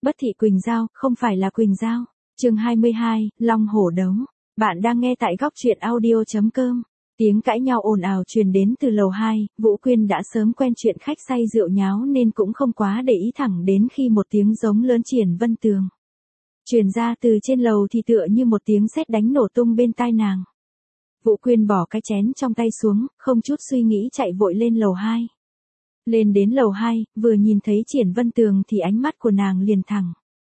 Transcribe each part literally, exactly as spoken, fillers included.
Bất thị Quỳnh Giao, không phải là Quỳnh Giao. Chương hai mươi hai, Long Hổ Đấu. Bạn đang nghe tại góc truyện audio chấm com. Tiếng cãi nhau ồn ào truyền đến từ lầu hai, Vũ Quyên đã sớm quen chuyện khách say rượu nháo nên cũng không quá để ý, thẳng đến khi một tiếng giống lớn Triển Vân Tường truyền ra từ trên lầu thì tựa như một tiếng sét đánh nổ tung bên tai nàng. Vũ Quyên bỏ cái chén trong tay xuống, không chút suy nghĩ chạy vội lên lầu hai. Lên đến lầu hai, vừa nhìn thấy Triển Vân Tường thì ánh mắt của nàng liền thẳng.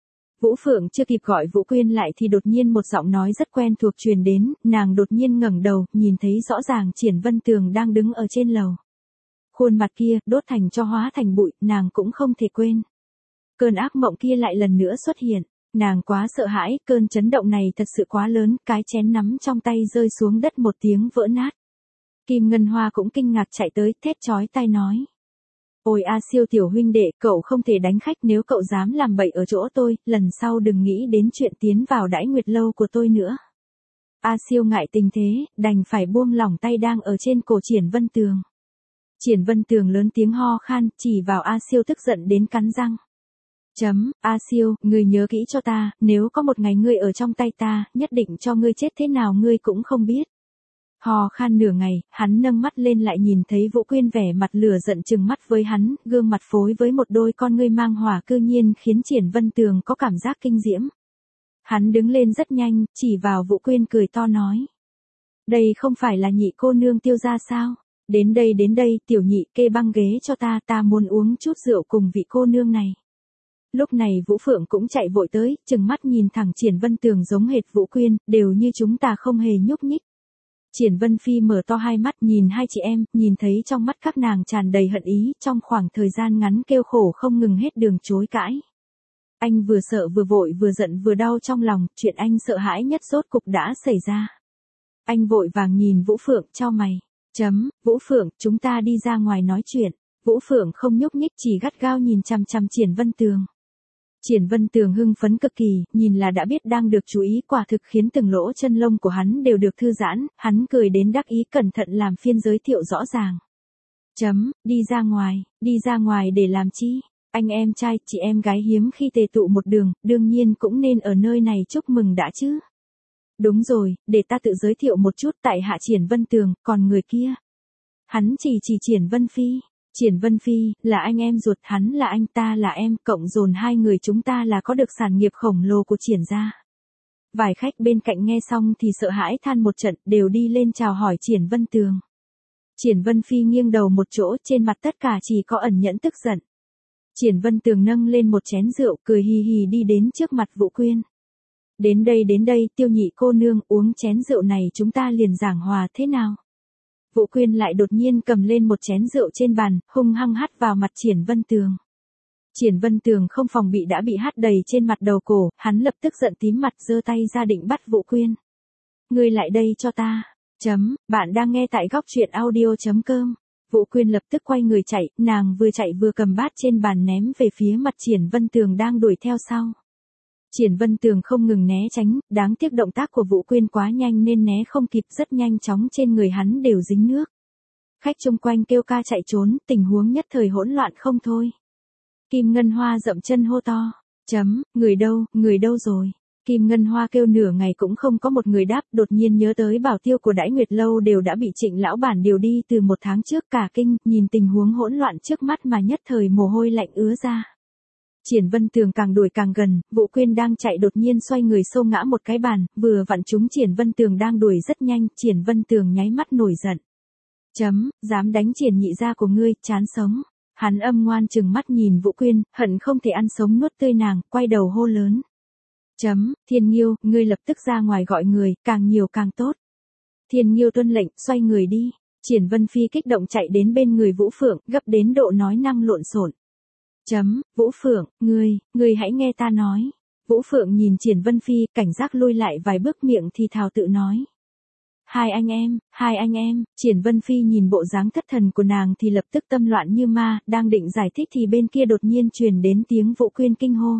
Vũ Phượng chưa kịp gọi Vũ Quyên lại thì đột nhiên một giọng nói rất quen thuộc truyền đến, nàng đột nhiên ngẩng đầu, nhìn thấy rõ ràng Triển Vân Tường đang đứng ở trên lầu. Khuôn mặt kia, đốt thành tro hóa thành bụi, nàng cũng không thể quên. Cơn ác mộng kia lại lần nữa xuất hiện, nàng quá sợ hãi, cơn chấn động này thật sự quá lớn, cái chén nắm trong tay rơi xuống đất một tiếng vỡ nát. Kim Ngân Hoa cũng kinh ngạc chạy tới, thét chói tai nói. Ôi A Siêu tiểu huynh đệ, cậu không thể đánh khách, nếu cậu dám làm bậy ở chỗ tôi, lần sau đừng nghĩ đến chuyện tiến vào Đãi Nguyệt lâu của tôi nữa. A Siêu ngại tình thế, đành phải buông lỏng tay đang ở trên cổ Triển Vân Tường. Triển Vân Tường lớn tiếng ho khan, chỉ vào A Siêu tức giận đến cắn răng. Chấm, A Siêu, ngươi nhớ kỹ cho ta, nếu có một ngày ngươi ở trong tay ta, nhất định cho ngươi chết thế nào ngươi cũng không biết. Hò khan nửa ngày, hắn nâng mắt lên lại nhìn thấy Vũ Quyên vẻ mặt lửa giận trừng mắt với hắn, gương mặt phối với một đôi con ngươi mang hỏa cư nhiên khiến Triển Vân Tường có cảm giác kinh diễm. Hắn đứng lên rất nhanh, chỉ vào Vũ Quyên cười to nói. Đây không phải là nhị cô nương Tiêu gia sao? Đến đây đến đây, tiểu nhị kê băng ghế cho ta, ta muốn uống chút rượu cùng vị cô nương này. Lúc này Vũ Phượng cũng chạy vội tới, trừng mắt nhìn thẳng Triển Vân Tường giống hệt Vũ Quyên, đều như chúng ta không hề nhúc nhích. Triển Vân Phi mở to hai mắt nhìn hai chị em, nhìn thấy trong mắt các nàng tràn đầy hận ý, trong khoảng thời gian ngắn kêu khổ không ngừng hết đường chối cãi. Anh vừa sợ vừa vội vừa giận vừa đau trong lòng, chuyện anh sợ hãi nhất rốt cục đã xảy ra. Anh vội vàng nhìn Vũ Phượng, chau mày. Chấm, Vũ Phượng, chúng ta đi ra ngoài nói chuyện. Vũ Phượng không nhúc nhích, chỉ gắt gao nhìn chằm chằm Triển Vân Tường. Triển Vân Tường hưng phấn cực kỳ, nhìn là đã biết đang được chú ý, quả thực khiến từng lỗ chân lông của hắn đều được thư giãn, hắn cười đến đắc ý cẩn thận làm phiên giới thiệu rõ ràng. Chấm, đi ra ngoài, đi ra ngoài để làm chi? Anh em trai, chị em gái hiếm khi tề tụ một đường, đương nhiên cũng nên ở nơi này chúc mừng đã chứ. Đúng rồi, để ta tự giới thiệu một chút, tại hạ Triển Vân Tường, còn người kia. Hắn chỉ chỉ Triển Vân Phi. Triển Vân Phi, là anh em ruột, hắn là anh, ta là em, cộng dồn hai người chúng ta là có được sản nghiệp khổng lồ của Triển gia. Vài khách bên cạnh nghe xong thì sợ hãi than một trận, đều đi lên chào hỏi Triển Vân Tường. Triển Vân Phi nghiêng đầu một chỗ, trên mặt tất cả chỉ có ẩn nhẫn tức giận. Triển Vân Tường nâng lên một chén rượu, cười hì hì đi đến trước mặt Vũ Quyên. Đến đây đến đây, Tiêu nhị cô nương, uống chén rượu này chúng ta liền giảng hòa thế nào? Vũ Quyên lại đột nhiên cầm lên một chén rượu trên bàn, hung hăng hắt vào mặt Triển Vân Tường. Triển Vân Tường không phòng bị đã bị hắt đầy trên mặt đầu cổ, hắn lập tức giận tím mặt giơ tay ra định bắt Vũ Quyên. Ngươi lại đây cho ta. Chấm, bạn đang nghe tại góc truyện audio chấm com. Vũ Quyên lập tức quay người chạy, nàng vừa chạy vừa cầm bát trên bàn ném về phía mặt Triển Vân Tường đang đuổi theo sau. Triển Vân Tường không ngừng né tránh, đáng tiếc động tác của Vũ Quyên quá nhanh nên né không kịp, rất nhanh chóng trên người hắn đều dính nước. Khách chung quanh kêu ca chạy trốn, tình huống nhất thời hỗn loạn không thôi. Kim Ngân Hoa dậm chân hô to. Chấm, người đâu, người đâu rồi? Kim Ngân Hoa kêu nửa ngày cũng không có một người đáp, đột nhiên nhớ tới bảo tiêu của Đãi Nguyệt lâu đều đã bị Trịnh lão bản điều đi từ một tháng trước, cả kinh, nhìn tình huống hỗn loạn trước mắt mà nhất thời mồ hôi lạnh ứa ra. Triển Vân Tường càng đuổi càng gần, Vũ Quyên đang chạy đột nhiên xoay người xô ngã một cái bàn, vừa vặn trúng Triển Vân Tường đang đuổi rất nhanh, Triển Vân Tường nháy mắt nổi giận. Chấm, dám đánh Triển nhị gia của ngươi, chán sống. Hắn âm ngoan chừng mắt nhìn Vũ Quyên, hận không thể ăn sống nuốt tươi nàng, quay đầu hô lớn. Chấm, Thiên Nghiêu, ngươi lập tức ra ngoài gọi người, càng nhiều càng tốt. Thiên Nghiêu tuân lệnh, xoay người đi. Triển Vân Phi kích động chạy đến bên người Vũ Phượng, gấp đến độ nói năng lộn xộn. Chấm, Vũ Phượng, ngươi, ngươi hãy nghe ta nói. Vũ Phượng nhìn Triển Vân Phi, cảnh giác lui lại vài bước, miệng thì thào tự nói. Hai anh em, hai anh em, Triển Vân Phi nhìn bộ dáng thất thần của nàng thì lập tức tâm loạn như ma, đang định giải thích thì bên kia đột nhiên truyền đến tiếng Vũ Quyên kinh hô.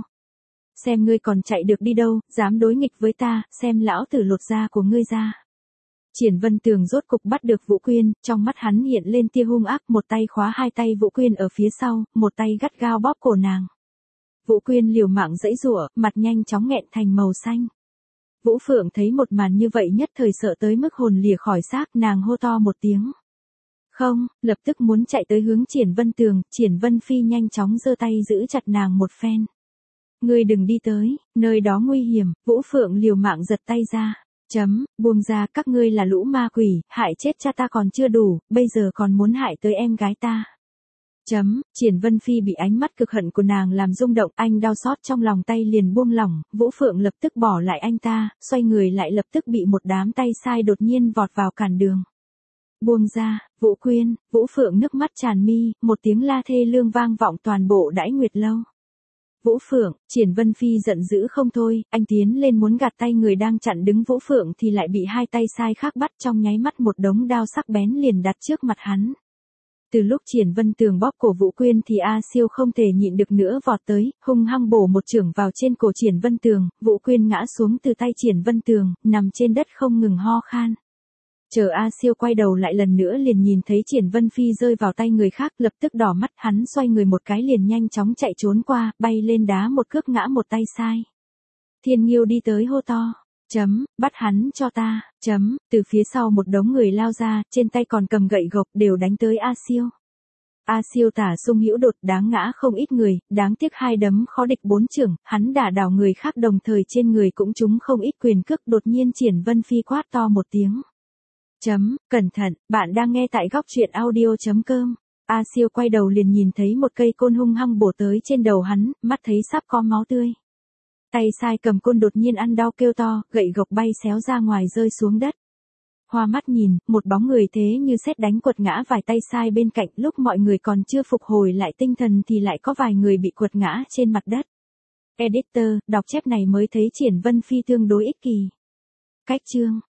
Xem ngươi còn chạy được đi đâu, dám đối nghịch với ta, xem lão tử lột da của ngươi ra. Triển Vân Tường rốt cục bắt được Vũ Quyên, trong mắt hắn hiện lên tia hung ác, một tay khóa hai tay Vũ Quyên ở phía sau, một tay gắt gao bóp cổ nàng. Vũ Quyên liều mạng giãy giụa, mặt nhanh chóng nghẹn thành màu xanh. Vũ Phượng thấy một màn như vậy nhất thời sợ tới mức hồn lìa khỏi xác, nàng hô to một tiếng. Không, lập tức muốn chạy tới hướng Triển Vân Tường, Triển Vân Phi nhanh chóng giơ tay giữ chặt nàng một phen. Ngươi đừng đi tới, nơi đó nguy hiểm, Vũ Phượng liều mạng giật tay ra. Chấm, buông ra, các ngươi là lũ ma quỷ, hại chết cha ta còn chưa đủ, bây giờ còn muốn hại tới em gái ta. Chấm, Triển Vân Phi bị ánh mắt cực hận của nàng làm rung động, anh đau xót trong lòng tay liền buông lỏng, Vũ Phượng lập tức bỏ lại anh ta, xoay người lại lập tức bị một đám tay sai đột nhiên vọt vào cản đường. Buông ra, Vũ Quyên, Vũ Phượng nước mắt tràn mi, một tiếng la thê lương vang vọng toàn bộ Đãi Nguyệt lâu. Vũ Phượng, Triển Vân Phi giận dữ không thôi, anh tiến lên muốn gạt tay người đang chặn đứng Vũ Phượng thì lại bị hai tay sai khác bắt, trong nháy mắt một đống đao sắc bén liền đặt trước mặt hắn. Từ lúc Triển Vân Tường bóp cổ Vũ Quyên thì A Siêu không thể nhịn được nữa vọt tới, hung hăng bổ một chưởng vào trên cổ Triển Vân Tường, Vũ Quyên ngã xuống từ tay Triển Vân Tường, nằm trên đất không ngừng ho khan. Chờ A Siêu quay đầu lại lần nữa liền nhìn thấy Triển Vân Phi rơi vào tay người khác, lập tức đỏ mắt, hắn xoay người một cái liền nhanh chóng chạy trốn qua, bay lên đá một cước ngã một tay sai. Thiên Nghiêu đi tới hô to. Chấm, bắt hắn cho ta, chấm, từ phía sau một đống người lao ra, trên tay còn cầm gậy gộc đều đánh tới A Siêu. A Siêu tả sung hữu đột, đáng ngã không ít người, đáng tiếc hai đấm khó địch bốn chưởng, hắn đả đảo người khác đồng thời trên người cũng trúng không ít quyền cước, đột nhiên Triển Vân Phi quát to một tiếng. Chấm, cẩn thận, bạn đang nghe tại góc truyện audio.com. A Siêu quay đầu liền nhìn thấy một cây côn hung hăng bổ tới trên đầu hắn, mắt thấy sắp có máu tươi. Tay sai cầm côn đột nhiên ăn đau kêu to, gậy gộc bay xéo ra ngoài rơi xuống đất. Hoa mắt nhìn, một bóng người thế như sét đánh quật ngã vài tay sai bên cạnh, lúc mọi người còn chưa phục hồi lại tinh thần thì lại có vài người bị quật ngã trên mặt đất. Editor, đọc chép này mới thấy Triển Vân Phi tương đối ích kỳ. Cách chương